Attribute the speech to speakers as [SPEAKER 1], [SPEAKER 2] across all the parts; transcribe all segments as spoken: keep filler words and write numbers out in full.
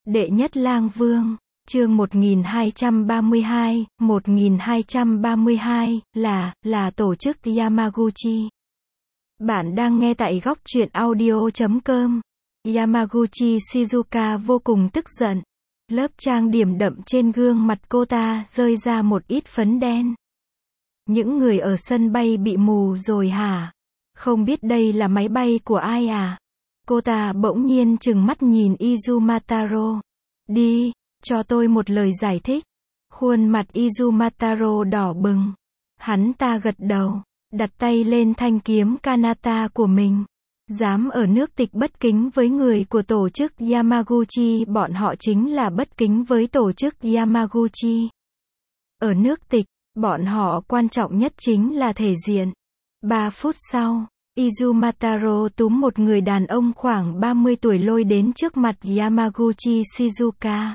[SPEAKER 1] Đệ nhất lang vương, chương một nghìn hai trăm ba mươi hai, một nghìn hai trăm ba mươi hai, là, là tổ chức Yamaguchi. Bạn đang nghe tại góc truyện audio chấm com. Yamaguchi Shizuka vô cùng tức giận. Lớp trang điểm đậm trên gương mặt cô ta rơi ra một ít phấn đen. Những người ở sân bay bị mù rồi hả? Không biết đây là máy bay của ai à? Cô ta bỗng nhiên trừng mắt nhìn Izumataro. Đi, cho tôi một lời giải thích. Khuôn mặt Izumataro đỏ bừng. Hắn ta gật đầu, đặt tay lên thanh kiếm kanata của mình. Dám ở nước tịch bất kính với người của tổ chức Yamaguchi, bọn họ chính là bất kính với tổ chức Yamaguchi. Ở nước tịch, bọn họ quan trọng nhất chính là thể diện. Ba phút sau, Izumataro túm một người đàn ông khoảng ba mươi tuổi lôi đến trước mặt Yamaguchi Shizuka.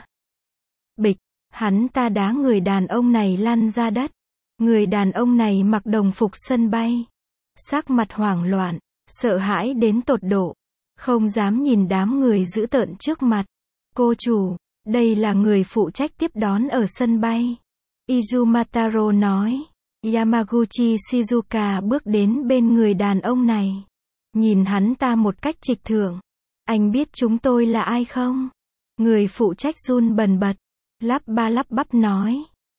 [SPEAKER 1] Bịch, hắn ta đá người đàn ông này lăn ra đất. Người đàn ông này mặc đồng phục sân bay. Sắc mặt hoảng loạn, sợ hãi đến tột độ. Không dám nhìn đám người dữ tợn trước mặt. Cô chủ, đây là người phụ trách tiếp đón ở sân bay. Izumataro nói. Yamaguchi Shizuka bước đến bên người đàn ông này. Nhìn hắn ta một cách trịch thượng. Anh biết chúng tôi là ai không? Người phụ trách run bần bật. Lắp ba lắp bắp nói.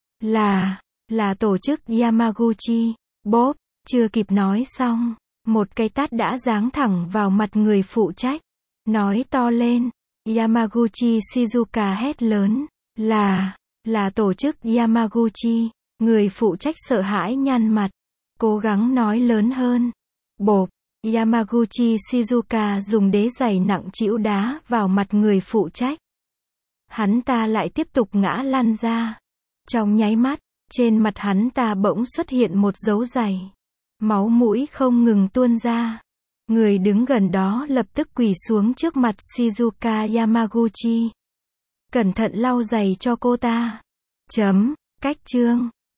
[SPEAKER 1] Là, là tổ chức Yamaguchi. Bốp, chưa kịp nói xong. Một cây tát đã giáng thẳng vào mặt người phụ trách. Nói to lên. Yamaguchi Shizuka hét lớn. Là, là tổ chức Yamaguchi. Người phụ trách sợ hãi nhăn mặt. Cố gắng nói lớn hơn. Bộp. Yamaguchi Shizuka dùng đế giày nặng trĩu đá vào mặt người phụ trách. Hắn ta lại tiếp tục ngã lăn ra. Trong nháy mắt, trên mặt hắn ta bỗng xuất hiện một dấu giày. Máu mũi không ngừng tuôn ra. Người đứng gần đó lập tức quỳ xuống trước mặt Shizuka Yamaguchi. Cẩn thận lau giày cho cô ta. Chấm, cách chương.